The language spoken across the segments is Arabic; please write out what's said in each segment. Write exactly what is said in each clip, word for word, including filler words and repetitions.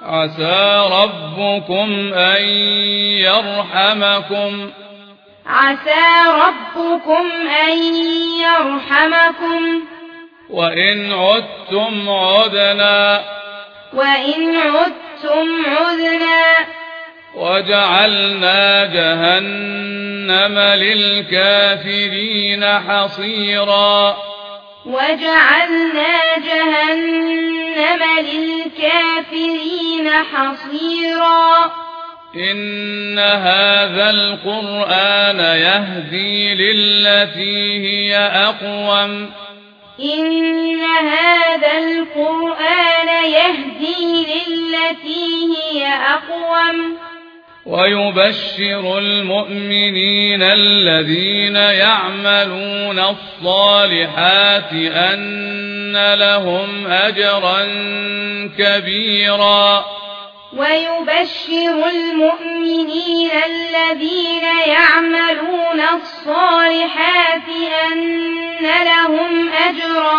عسى ربكم أن يرحمكم عسى ربكم أن يرحمكم وإن عدتم عدنا وإن عدتم عدنا وجعلنا جهنم للكافرين حصيرا وجعلنا جهنم للكافرين حصيرا إن هذا القرآن يهدي للتي هي أقوم إن هذا القرآن يهدي للتي هي أقوم ويبشر المؤمنين الذين يعملون الصالحات أن لهم أجرا كبيرا ويبشر المؤمنين الذين يعملون الصالحات أن لهم أجرا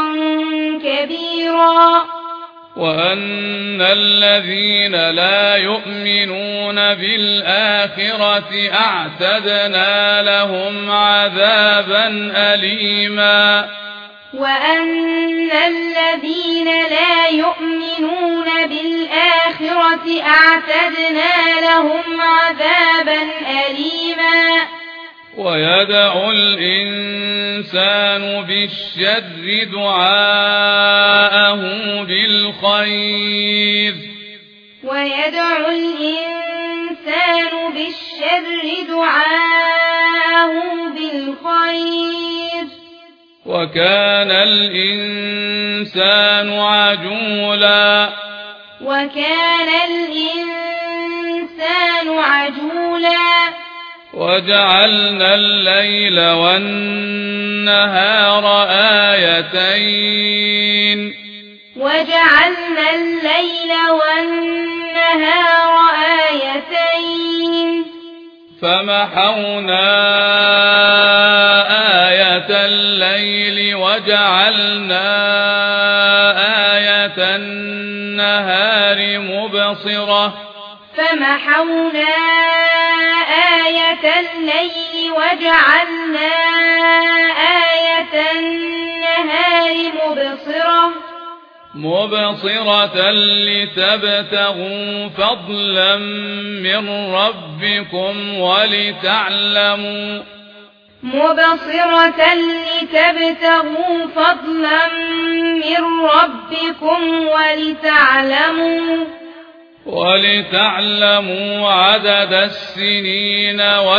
كبيرا وأن الذين لا يؤمنون بالآخرة أعتدنا لهم عذابا أليما وأن الذين لا يؤمنون بالآخرة أعتدنا لهم عذابا أليما ويدعو الإنسان بالشر دعاءه بالخير ويدعو الإنسان بالشر دعاءه بالخير وكان الإنسان عجولا وكان الإنسان عجولا وجعلنا الليل والنهار آيتين وجعلنا الليل والنهار آيتين فمحونا آية الليل وجعلنا آية النهار مبصرة فمحونا آية الليل وجعلنا آية النهار مبصرة مبصرة لتبتغوا فضلا من ربكم ولتعلموا مبصرة لتبتغوا فضلا من ربكم ولتعلموا ولتعلموا عدد السنين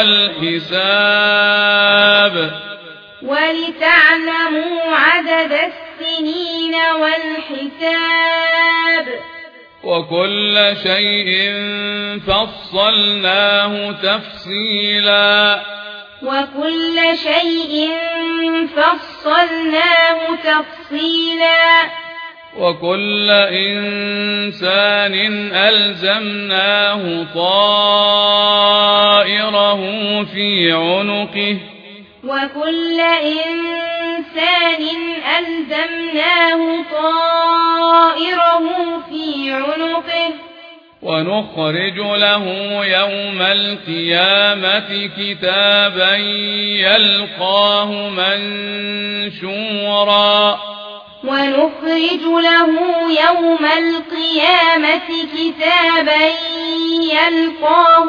والحساب ولتعلموا عدد السنين والحساب وكل شيء فصلناه تفصيلا وكل شيء فصلناه تفصيلا وكل إنسان ألزمناه طائره في عنقه وكل إنسان ألزمناه طائره في عنقه ونخرج له يوم القيامة كتابا يلقاه منشورا ونخرج له يوم القيامة كتابا يلقاه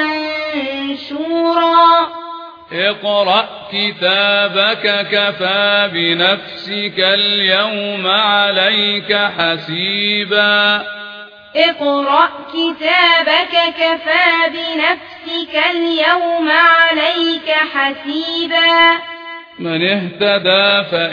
منشورا اقرأ كتابك كفى بنفسك اليوم عليك حسيبا اقرأ كتابك كفى بنفسك اليوم عليك حسيبا من اهتدى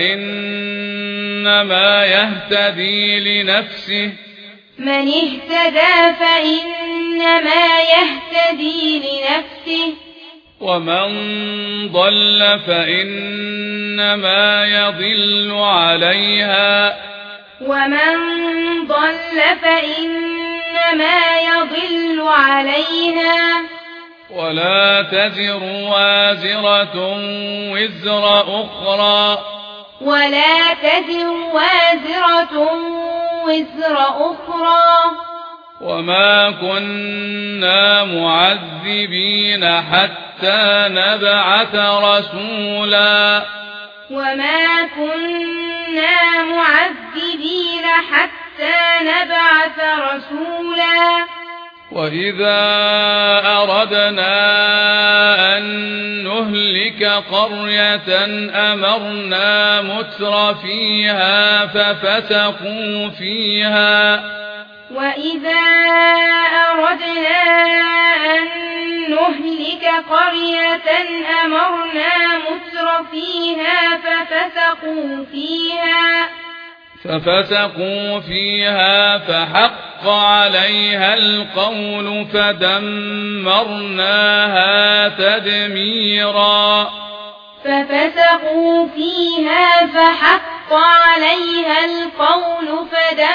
فإنما يهتدي لنفسه من اهتدى فإنما يهتدي لنفسه ومن ضل فإنما يضل عليها ومن ضل فإنما يضل عليها ولا تزر وازرة وزر أخرى ولا تزر وازرة وزر أخرى وما كنا معذبين حتى نبعث رسولا وما كنا معذبين حتى نبعث رسولا وإذا أردنا أن نهلك قرية أمرنا متر فيها ففسقوا فيها وإذا أردنا أن نهلك قرية أمرنا متر فيها ففسقوا فيها ففسقوا فيها فحق عليها القول فدمرناها تدميرا ففسقوا فيها فحق عليها القول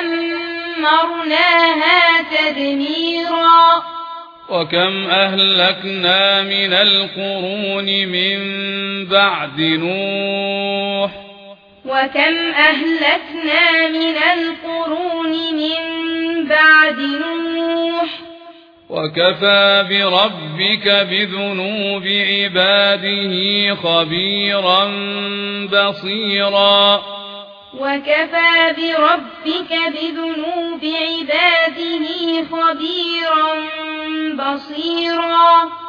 فدمرناها تدميرا وكم أهلكنا من القرون من بعد نوح وكم أهلكنا من القرون من بعد نوح وكفى بربك بذنوب عباده خبيرا بصيرا وكفى بربك بذنوب عباده خبيرا بصيرا